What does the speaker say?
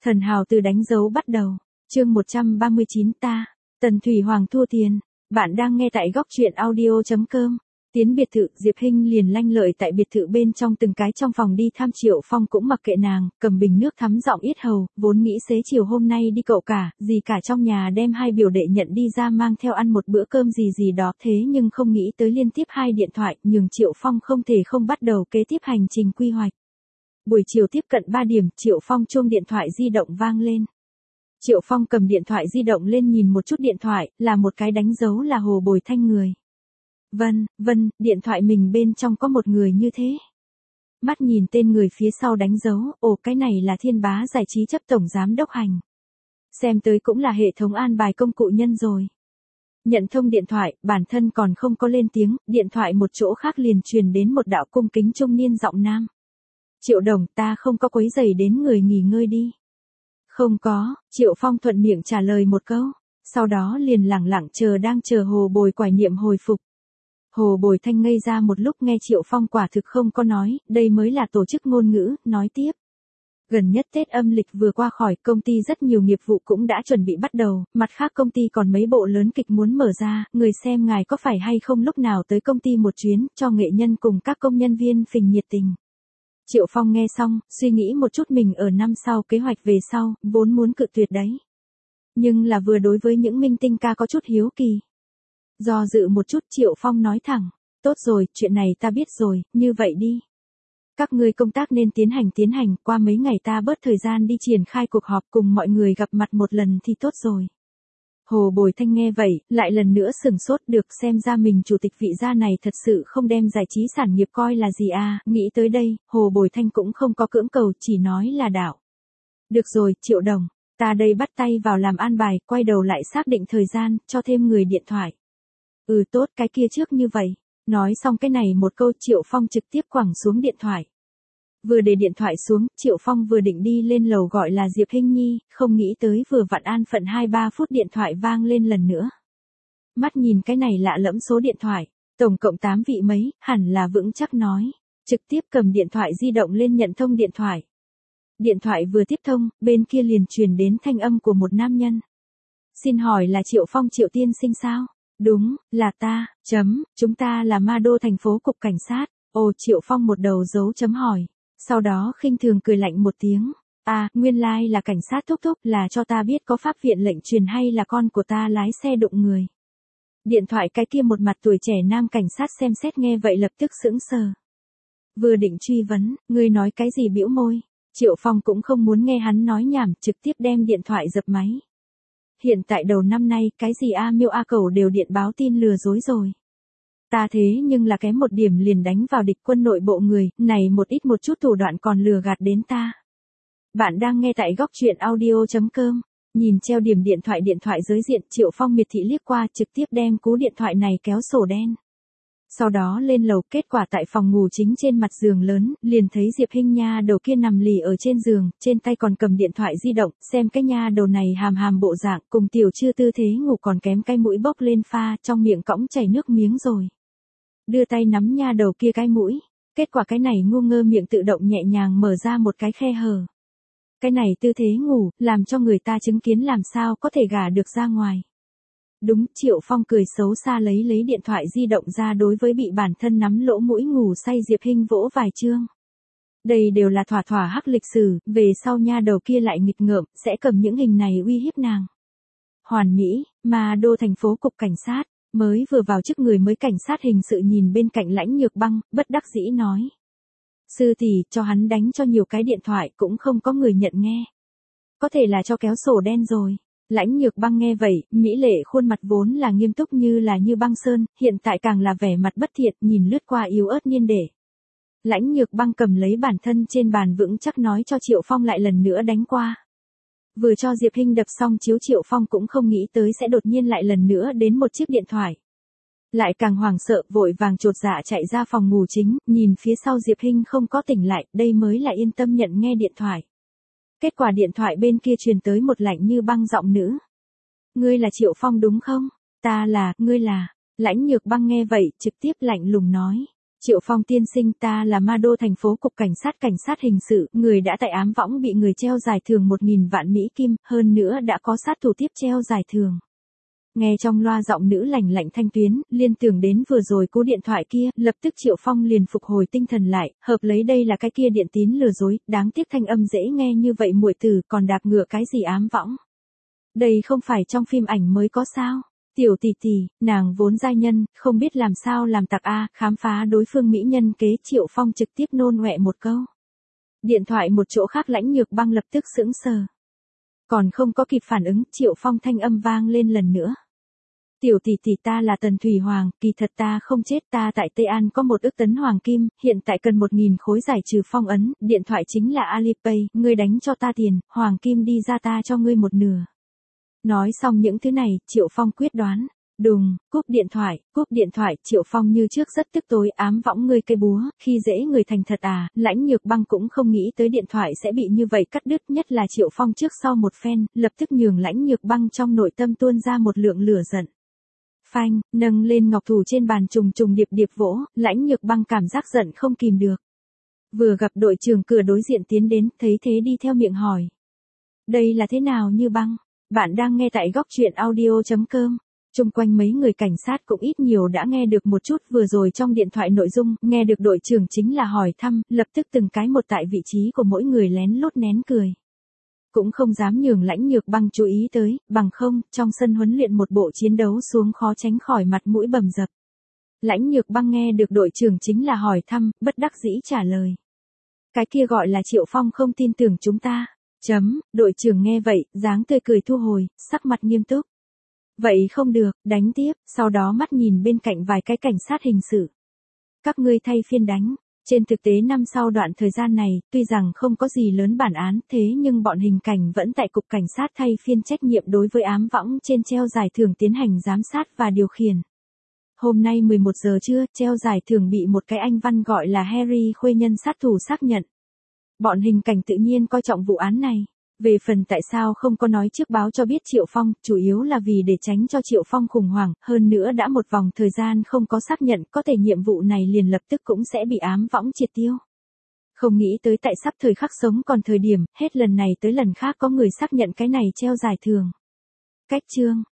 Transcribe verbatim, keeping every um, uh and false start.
Thần hào từ đánh dấu bắt đầu. Chương một trăm ba mươi chín ta, Tần Thủy Hoàng thua tiền. Bạn đang nghe tại góc truyện audio chấm com. Tiến biệt thự, Diệp Hinh liền lanh lợi tại biệt thự bên trong từng cái trong phòng đi thăm Triệu Phong cũng mặc kệ nàng, cầm bình nước thắm giọng yết hầu, vốn nghĩ xế chiều hôm nay đi cậu cả, gì cả trong nhà đem hai biểu đệ nhận đi ra mang theo ăn một bữa cơm gì gì đó, thế nhưng không nghĩ tới liên tiếp hai điện thoại, nhường Triệu Phong không thể không bắt đầu kế tiếp hành trình quy hoạch. Buổi chiều tiếp cận ba điểm, Triệu Phong chuông điện thoại di động vang lên. Triệu Phong cầm điện thoại di động lên nhìn một chút điện thoại, là một cái đánh dấu là Hồ Bồi Thanh người. Vân, Vân, điện thoại mình bên trong có một người như thế. Mắt nhìn tên người phía sau đánh dấu, ồ cái này là Thiên Bá Giải trí chấp tổng giám đốc hành. Xem tới cũng là hệ thống an bài công cụ nhân rồi. Nhận thông điện thoại, bản thân còn không có lên tiếng, điện thoại một chỗ khác liền truyền đến một đạo cung kính trung niên giọng nam. Triệu đồng, ta không có quấy rầy đến người nghỉ ngơi đi. Không có, Triệu Phong thuận miệng trả lời một câu, sau đó liền lẳng lặng chờ đang chờ Hồ Bồi Quải Niệm hồi phục. Hồ Bồi Thanh ngây ra một lúc nghe Triệu Phong quả thực không có nói, đây mới là tổ chức ngôn ngữ, nói tiếp. Gần nhất Tết âm lịch vừa qua khỏi, công ty rất nhiều nghiệp vụ cũng đã chuẩn bị bắt đầu, mặt khác công ty còn mấy bộ lớn kịch muốn mở ra, người xem ngài có phải hay không lúc nào tới công ty một chuyến, cho nghệ nhân cùng các công nhân viên phình nhiệt tình. Triệu Phong nghe xong, suy nghĩ một chút mình ở năm sau kế hoạch về sau, vốn muốn cự tuyệt đấy. Nhưng là vừa đối với những minh tinh ca có chút hiếu kỳ. Do dự một chút Triệu Phong nói thẳng, tốt rồi, chuyện này ta biết rồi, như vậy đi. Các ngươi công tác nên tiến hành tiến hành, qua mấy ngày ta bớt thời gian đi triển khai cuộc họp cùng mọi người gặp mặt một lần thì tốt rồi. Hồ Bồi Thanh nghe vậy, lại lần nữa sừng sốt được xem ra mình chủ tịch vị gia này thật sự không đem giải trí sản nghiệp coi là gì à, nghĩ tới đây, Hồ Bồi Thanh cũng không có cưỡng cầu, chỉ nói là đạo. Được rồi, Triệu đồng, ta đây bắt tay vào làm an bài, quay đầu lại xác định thời gian, cho thêm người điện thoại. Ừ tốt, cái kia trước như vậy. Nói xong cái này một câu Triệu Phong trực tiếp quẳng xuống điện thoại. Vừa để điện thoại xuống, Triệu Phong vừa định đi lên lầu gọi là Diệp Hinh Nhi, không nghĩ tới vừa vặn an phận hai ba phút điện thoại vang lên lần nữa. Mắt nhìn cái này lạ lẫm số điện thoại, tổng cộng tám vị mấy, hẳn là vững chắc nói. Trực tiếp cầm điện thoại di động lên nhận thông điện thoại. Điện thoại vừa tiếp thông, bên kia liền truyền đến thanh âm của một nam nhân. Xin hỏi là Triệu Phong Triệu tiên sinh sao? Đúng, là ta, chấm, chúng ta là Ma Đô thành phố cục cảnh sát. Ồ, Triệu Phong một đầu dấu chấm hỏi. Sau đó khinh thường cười lạnh một tiếng. À, nguyên lai like là cảnh sát thúc thúc, là cho ta biết có pháp viện lệnh truyền hay là con của ta lái xe đụng người. Điện thoại cái kia một mặt tuổi trẻ nam cảnh sát xem xét nghe vậy lập tức sững sờ. Vừa định truy vấn, ngươi nói cái gì bĩu môi. Triệu Phong cũng không muốn nghe hắn nói nhảm, trực tiếp đem điện thoại dập máy. Hiện tại đầu năm nay, cái gì A Miêu A Cẩu đều điện báo tin lừa dối rồi. Ta thế nhưng là kém một điểm liền đánh vào địch quân nội bộ người, này một ít một chút thủ đoạn còn lừa gạt đến ta. Bạn đang nghe tại góc truyện audio chấm com, nhìn treo điểm điện thoại điện thoại giới diện, Triệu Phong miệt thị liếc qua trực tiếp đem cú điện thoại này kéo sổ đen. Sau đó lên lầu, kết quả tại phòng ngủ chính trên mặt giường lớn, liền thấy Diệp Hinh nha đầu kia nằm lì ở trên giường, trên tay còn cầm điện thoại di động, xem cái nha đầu này hàm hàm bộ dạng, cùng tiểu chưa tư thế ngủ còn kém cái mũi bốc lên pha, trong miệng cõng chảy nước miếng rồi. Đưa tay nắm nha đầu kia cái mũi, kết quả cái này ngu ngơ miệng tự động nhẹ nhàng mở ra một cái khe hở. Cái này tư thế ngủ, làm cho người ta chứng kiến làm sao có thể gả được ra ngoài. Đúng, Triệu Phong cười xấu xa lấy lấy điện thoại di động ra đối với bị bản thân nắm lỗ mũi ngủ say Diệp Hinh vỗ vài chương. Đây đều là thỏa thỏa hắc lịch sử, về sau nha đầu kia lại nghịch ngợm, sẽ cầm những hình này uy hiếp nàng. Hoàn Mỹ, Ma Đô thành phố cục cảnh sát, mới vừa vào chức người mới cảnh sát hình sự nhìn bên cạnh Lãnh Nhược Băng, bất đắc dĩ nói. Sư tỷ, cho hắn đánh cho nhiều cái điện thoại cũng không có người nhận nghe. Có thể là cho kéo sổ đen rồi. Lãnh Nhược Băng nghe vậy, mỹ lệ khuôn mặt vốn là nghiêm túc như là như băng sơn, hiện tại càng là vẻ mặt bất thiện, nhìn lướt qua yếu ớt nhiên để. Lãnh Nhược Băng cầm lấy bản thân trên bàn vững chắc nói cho Triệu Phong lại lần nữa đánh qua. Vừa cho Diệp Hinh đập xong chiếu Triệu Phong cũng không nghĩ tới sẽ đột nhiên lại lần nữa đến một chiếc điện thoại. Lại càng hoảng sợ, vội vàng chột dạ chạy ra phòng ngủ chính, nhìn phía sau Diệp Hinh không có tỉnh lại, đây mới là yên tâm nhận nghe điện thoại. Kết quả điện thoại bên kia truyền tới một lạnh như băng giọng nữ. Ngươi là Triệu Phong đúng không? Ta là, ngươi là. Lãnh Nhược Băng nghe vậy, trực tiếp lạnh lùng nói. Triệu Phong tiên sinh, ta là Ma Đô thành phố cục cảnh sát cảnh sát hình sự, người đã tại ám võng bị người treo giải thưởng một nghìn vạn Mỹ Kim, hơn nữa đã có sát thủ tiếp treo giải thưởng. Nghe trong loa giọng nữ lành lạnh thanh tuyến, liên tưởng đến vừa rồi cú điện thoại kia, lập tức Triệu Phong liền phục hồi tinh thần lại, hợp lấy đây là cái kia điện tín lừa dối, đáng tiếc thanh âm dễ nghe như vậy muội tử còn đạp ngựa cái gì ám võng. Đây không phải trong phim ảnh mới có sao. Tiểu tỷ tỷ, nàng vốn giai nhân, không biết làm sao làm tặc a, khám phá đối phương mỹ nhân kế. Triệu Phong trực tiếp nôn ngoẹ một câu. Điện thoại một chỗ khác Lãnh Nhược Băng lập tức sững sờ. Còn không có kịp phản ứng, Triệu Phong thanh âm vang lên lần nữa. Tiểu tỷ tỷ, ta là Tần Thủy Hoàng, kỳ thật ta không chết, ta tại Tây An có một ức tấn hoàng kim, hiện tại cần một nghìn khối giải trừ phong ấn, điện thoại chính là Alipay, ngươi đánh cho ta tiền, hoàng kim đi ra ta cho ngươi một nửa. Nói xong những thứ này, Triệu Phong quyết đoán. Đùng, cúp điện thoại, cúp điện thoại, Triệu Phong như trước rất tức tối, ám võng ngươi cây búa, khi dễ người thành thật à. Lãnh Nhược Băng cũng không nghĩ tới điện thoại sẽ bị như vậy cắt đứt, nhất là Triệu Phong trước sau một phen, lập tức nhường Lãnh Nhược Băng trong nội tâm tuôn ra một lượng lửa giận. Phanh, nâng lên ngọc thủ trên bàn trùng trùng điệp điệp vỗ, Lãnh Nhược Băng cảm giác giận không kìm được. Vừa gặp đội trưởng cửa đối diện tiến đến, thấy thế đi theo miệng hỏi. Đây là thế nào Như Băng? Bạn đang nghe tại góc truyện audio chấm com. Chung quanh mấy người cảnh sát cũng ít nhiều đã nghe được một chút vừa rồi trong điện thoại nội dung, nghe được đội trưởng chính là hỏi thăm, lập tức từng cái một tại vị trí của mỗi người lén lút nén cười. Cũng không dám nhường Lãnh Nhược Băng chú ý tới, bằng không, trong sân huấn luyện một bộ chiến đấu xuống khó tránh khỏi mặt mũi bầm dập. Lãnh Nhược Băng nghe được đội trưởng chính là hỏi thăm, bất đắc dĩ trả lời. Cái kia gọi là Triệu Phong không tin tưởng chúng ta. Chấm, đội trưởng nghe vậy, dáng tươi cười thu hồi, sắc mặt nghiêm túc. Vậy không được, đánh tiếp, sau đó mắt nhìn bên cạnh vài cái cảnh sát hình sự. Các ngươi thay phiên đánh. Trên thực tế năm sau đoạn thời gian này, tuy rằng không có gì lớn bản án, thế nhưng bọn hình cảnh vẫn tại cục cảnh sát thay phiên trách nhiệm đối với ám võng trên treo giải thưởng tiến hành giám sát và điều khiển. Hôm nay mười một giờ trưa, treo giải thưởng bị một cái anh văn gọi là Harry Khuê nhân sát thủ xác nhận. Bọn hình cảnh tự nhiên coi trọng vụ án này. Về phần tại sao không có nói trước báo cho biết Triệu Phong, chủ yếu là vì để tránh cho Triệu Phong khủng hoảng, hơn nữa đã một vòng thời gian không có xác nhận, có thể nhiệm vụ này liền lập tức cũng sẽ bị ám võng triệt tiêu. Không nghĩ tới tại sắp thời khắc sống còn thời điểm, hết lần này tới lần khác có người xác nhận cái này treo giải thưởng. Cách chương,